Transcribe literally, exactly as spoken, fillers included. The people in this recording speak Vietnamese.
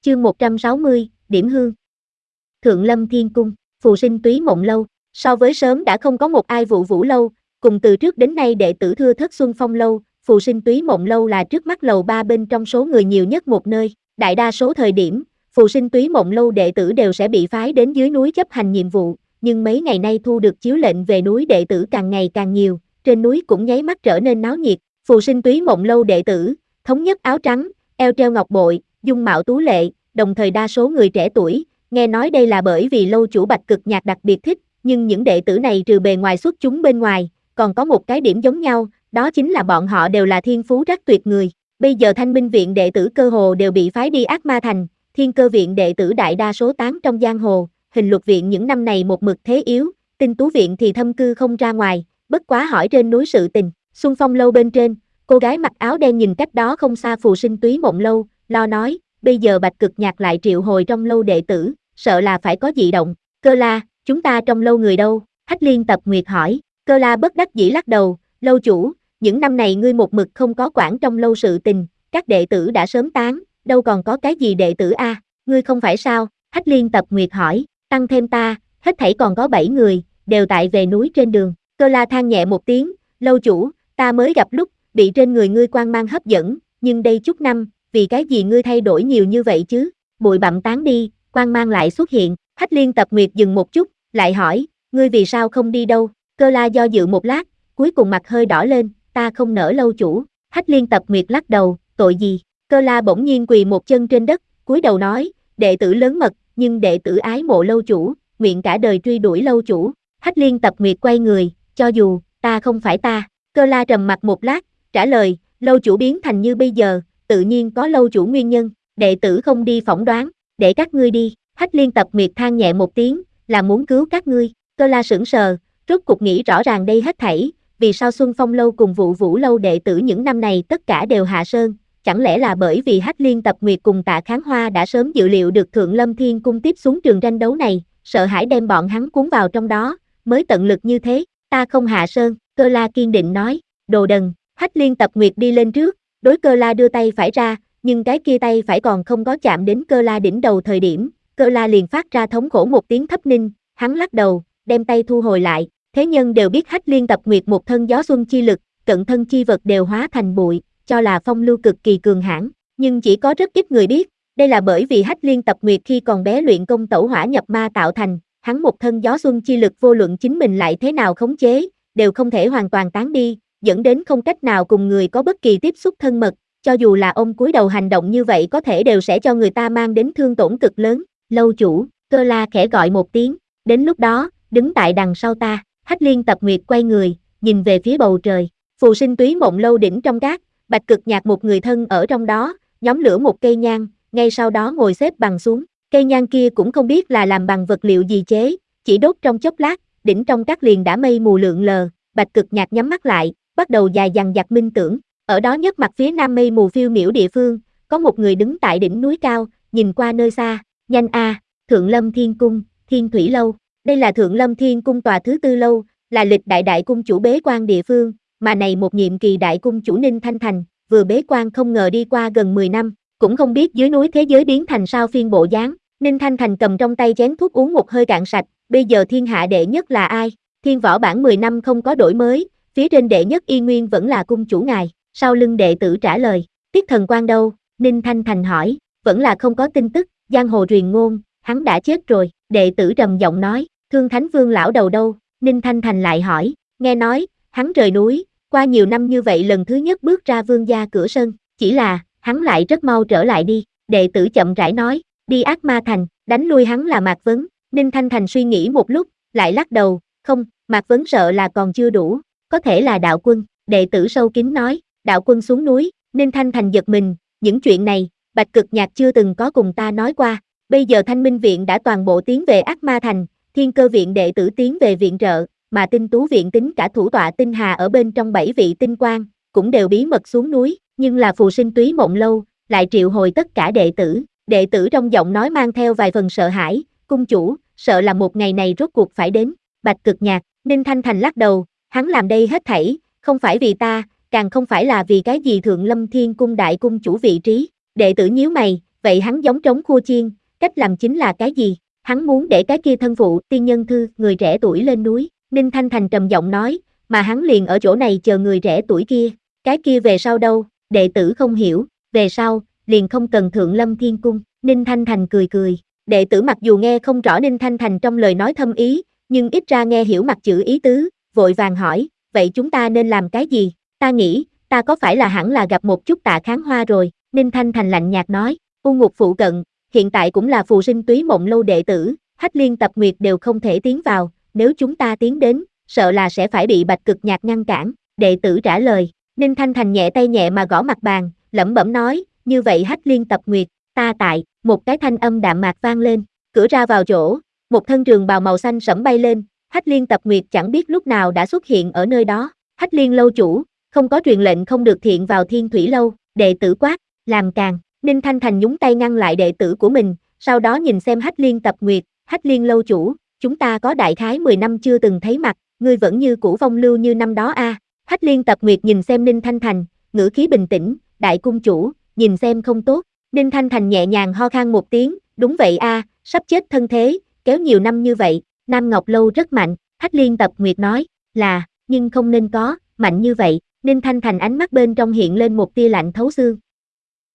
Chương một trăm sáu mươi, Điểm Hương. Thượng Lâm Thiên Cung, Phù Sinh Túy Mộng Lâu. So với sớm đã không có một ai vụ Vũ Lâu, cùng từ trước đến nay đệ tử thưa thất Xuân Phong Lâu, Phù Sinh Túy Mộng Lâu là trước mắt lầu ba bên trong số người nhiều nhất một nơi. Đại đa số thời điểm, Phù Sinh Túy Mộng Lâu đệ tử đều sẽ bị phái đến dưới núi chấp hành nhiệm vụ, nhưng mấy ngày nay thu được chiếu lệnh về núi đệ tử càng ngày càng nhiều, trên núi cũng nháy mắt trở nên náo nhiệt. Phù Sinh Túy Mộng Lâu đệ tử, thống nhất áo trắng, eo treo ngọc bội, dung mạo tú lệ, đồng thời đa số người trẻ tuổi, nghe nói đây là bởi vì lâu chủ Bạch Cực Nhạc đặc biệt thích, nhưng những đệ tử này trừ bề ngoài xuất chúng bên ngoài, còn có một cái điểm giống nhau, đó chính là bọn họ đều là thiên phú rất tuyệt người. Bây giờ Thanh Minh viện đệ tử cơ hồ đều bị phái đi Ác Ma Thành, Thiên Cơ viện đệ tử đại đa số tán trong giang hồ, Hình Luật viện những năm này một mực thế yếu, Tinh Tú viện thì thâm cư không ra ngoài, bất quá hỏi trên núi sự tình. Xuân Phong Lâu bên trên, cô gái mặc áo đen nhìn cách đó không xa Phù Sinh Túy Mộng Lâu, lo nói, bây giờ Bạch Cực Nhạc lại triệu hồi trong lâu đệ tử, sợ là phải có dị động. Cơ La, chúng ta trong lâu người đâu? Hách Liên Tập Nguyệt hỏi. Cơ La bất đắc dĩ lắc đầu, lâu chủ, những năm này ngươi một mực không có quản trong lâu sự tình, các đệ tử đã sớm tán, đâu còn có cái gì đệ tử a? À? Ngươi không phải sao? Hách Liên Tập Nguyệt hỏi, tăng thêm ta, hết thảy còn có bảy người, đều tại về núi trên đường. Cơ La than nhẹ một tiếng, lâu chủ, ta mới gặp lúc, bị trên người ngươi quang mang hấp dẫn, nhưng đây chút năm, vì cái gì ngươi thay đổi nhiều như vậy chứ? Bụi bặm tán đi, quang mang lại xuất hiện. Hách Liên Tập Nguyệt dừng một chút, lại hỏi, ngươi vì sao không đi đâu? Cơ La do dự một lát, cuối cùng mặt hơi đỏ lên, ta không nỡ lâu chủ. Hách Liên Tập Nguyệt lắc đầu, tội gì? Cơ La bỗng nhiên quỳ một chân trên đất, cúi đầu nói, đệ tử lớn mật, nhưng đệ tử ái mộ lâu chủ, nguyện cả đời truy đuổi lâu chủ. Hách Liên Tập Nguyệt quay người, cho dù, ta không phải ta. Cơ La trầm mặt một lát, trả lời, lâu chủ biến thành như bây giờ, tự nhiên có lâu chủ nguyên nhân, đệ tử không đi phỏng đoán, để các ngươi đi. Hách Liên Tập Nguyệt than nhẹ một tiếng, là muốn cứu các ngươi. Cơ La sững sờ, rốt cuộc nghĩ rõ ràng đây hết thảy, vì sao Xuân Phong Lâu cùng Vụ Vũ Lâu đệ tử những năm này tất cả đều hạ sơn, chẳng lẽ là bởi vì Hách Liên Tập Nguyệt cùng Tạ Kháng Hoa đã sớm dự liệu được Thượng Lâm Thiên Cung tiếp xuống trường tranh đấu này, sợ hãi đem bọn hắn cuốn vào trong đó, mới tận lực như thế. Ta không hạ sơn, Cơ La kiên định nói, đồ đần. Hách Liên Tập Nguyệt đi lên trước, đối Cơ La đưa tay phải ra, nhưng cái kia tay phải còn không có chạm đến Cơ La đỉnh đầu thời điểm, Cơ La liền phát ra thống khổ một tiếng thấp ninh, hắn lắc đầu, đem tay thu hồi lại. Thế nhân đều biết Hách Liên Tập Nguyệt một thân gió xuân chi lực, cận thân chi vật đều hóa thành bụi, cho là phong lưu cực kỳ cường hãn, nhưng chỉ có rất ít người biết, đây là bởi vì Hách Liên Tập Nguyệt khi còn bé luyện công tẩu hỏa nhập ma tạo thành, hắn một thân gió xuân chi lực vô luận chính mình lại thế nào khống chế, đều không thể hoàn toàn tán đi, dẫn đến không cách nào cùng người có bất kỳ tiếp xúc thân mật, cho dù là ông cúi đầu hành động như vậy có thể đều sẽ cho người ta mang đến thương tổn cực lớn. Lâu chủ, Cơ La khẽ gọi một tiếng, đến lúc đó, đứng tại đằng sau ta. Hách Liên Tập Nguyệt quay người, nhìn về phía bầu trời. Phù Sinh Túy Mộng Lâu đỉnh trong gác, Bạch Cực Nhạc một người thân ở trong đó, nhóm lửa một cây nhang, ngay sau đó ngồi xếp bằng xuống. Cây nhang kia cũng không biết là làm bằng vật liệu gì chế, chỉ đốt trong chốc lát, đỉnh trong các liền đã mây mù lượn lờ. Bạch Cực Nhạc nhắm mắt lại, bắt đầu dài dằng dặc minh tưởng. Ở đó nhất mặt phía nam mây mù phiêu miểu địa phương, có một người đứng tại đỉnh núi cao, nhìn qua nơi xa. Nhanh a, Thượng Lâm Thiên Cung, Thiên Thủy Lâu. Đây là Thượng Lâm Thiên Cung tòa thứ tư lâu, là lịch đại đại cung chủ bế quan địa phương, mà này một nhiệm kỳ đại cung chủ Ninh Thanh Thành, vừa bế quan không ngờ đi qua gần mười năm, cũng không biết dưới núi thế giới biến thành sao phiên bộ dáng. Ninh Thanh Thành cầm trong tay chén thuốc uống một hơi cạn sạch, bây giờ thiên hạ đệ nhất là ai? Thiên võ bản mười năm không có đổi mới, phía trên đệ nhất y nguyên vẫn là cung chủ ngài. Sau lưng đệ tử trả lời, Tiết Thần Quan đâu? Ninh Thanh Thành hỏi, vẫn là không có tin tức, giang hồ truyền ngôn, hắn đã chết rồi. Đệ tử trầm giọng nói, Thương Thánh Vương lão đầu đâu? Ninh Thanh Thành lại hỏi, nghe nói, hắn rời núi, qua nhiều năm như vậy lần thứ nhất bước ra vương gia cửa sân, chỉ là, hắn lại rất mau trở lại đi. Đệ tử chậm rãi nói, đi Ác Ma Thành, đánh lui hắn là Mạc Vấn. Ninh Thanh Thành suy nghĩ một lúc, lại lắc đầu, không, Mạc Vấn sợ là còn chưa đủ, có thể là đạo quân. Đệ tử sâu kín nói, đạo quân xuống núi. Ninh Thanh Thành giật mình, những chuyện này, Bạch Cực Nhạc chưa từng có cùng ta nói qua. Bây giờ Thanh Minh viện đã toàn bộ tiến về Ác Ma Thành, Thiên Cơ viện đệ tử tiến về viện trợ, mà Tinh Tú viện tính cả thủ tọa Tinh Hà ở bên trong bảy vị tinh quang, cũng đều bí mật xuống núi, nhưng là Phù Sinh Túy Mộng Lâu, lại triệu hồi tất cả đệ tử. Đệ tử trong giọng nói mang theo vài phần sợ hãi, cung chủ, sợ là một ngày này rốt cuộc phải đến. Bạch Cực Nhạc, Ninh Thanh Thành lắc đầu, hắn làm đây hết thảy, không phải vì ta, càng không phải là vì cái gì Thượng Lâm Thiên Cung đại cung chủ vị trí. Đệ tử nhíu mày, vậy hắn giống trống khua chiên, cách làm chính là cái gì? Hắn muốn để cái kia thân phụ, tiên nhân thư, người trẻ tuổi lên núi, Ninh Thanh Thành trầm giọng nói, mà hắn liền ở chỗ này chờ người trẻ tuổi kia, cái kia về sau đâu, đệ tử không hiểu, về sau, liền không cần Thượng Lâm Thiên Cung, Ninh Thanh Thành cười cười, đệ tử mặc dù nghe không rõ Ninh Thanh Thành trong lời nói thâm ý, nhưng ít ra nghe hiểu mặt chữ ý tứ, vội vàng hỏi, vậy chúng ta nên làm cái gì? Ta nghĩ, ta có phải là hẳn là gặp một chút Tạ Kháng Hoa rồi, Ninh Thanh Thành lạnh nhạt nói, U Ngục phụ cận, hiện tại cũng là phù sinh túy mộng lâu đệ tử, Hách Liên Tập Nguyệt đều không thể tiến vào, nếu chúng ta tiến đến, sợ là sẽ phải bị Bạch Cực Nhạc ngăn cản, đệ tử trả lời, Ninh Thanh Thành nhẹ tay nhẹ mà gõ mặt bàn, lẩm bẩm nói, như vậy Hách Liên Tập Nguyệt, ta tại, một cái thanh âm đạm mạc vang lên, cửa ra vào chỗ, một thân trường bào màu xanh sẫm bay lên, Hách Liên Tập Nguyệt chẳng biết lúc nào đã xuất hiện ở nơi đó, Hách Liên lâu chủ, không có truyền lệnh không được thiện vào Thiên Thủy lâu, đệ tử quát, làm càng, Ninh Thanh Thành nhúng tay ngăn lại đệ tử của mình, sau đó nhìn xem Hách Liên Tập Nguyệt, Hách Liên lâu chủ, chúng ta có đại khái mười năm chưa từng thấy mặt, ngươi vẫn như cũ phong lưu như năm đó a. À. Hách Liên Tập Nguyệt nhìn xem Ninh Thanh Thành, ngữ khí bình tĩnh, đại cung chủ, nhìn xem không tốt, Ninh Thanh Thành nhẹ nhàng ho khan một tiếng, đúng vậy a, à, sắp chết thân thế, kéo nhiều năm như vậy, Nam Ngọc lâu rất mạnh, Hách Liên Tập Nguyệt nói, là, nhưng không nên có, mạnh như vậy, Ninh Thanh Thành ánh mắt bên trong hiện lên một tia lạnh thấu xương,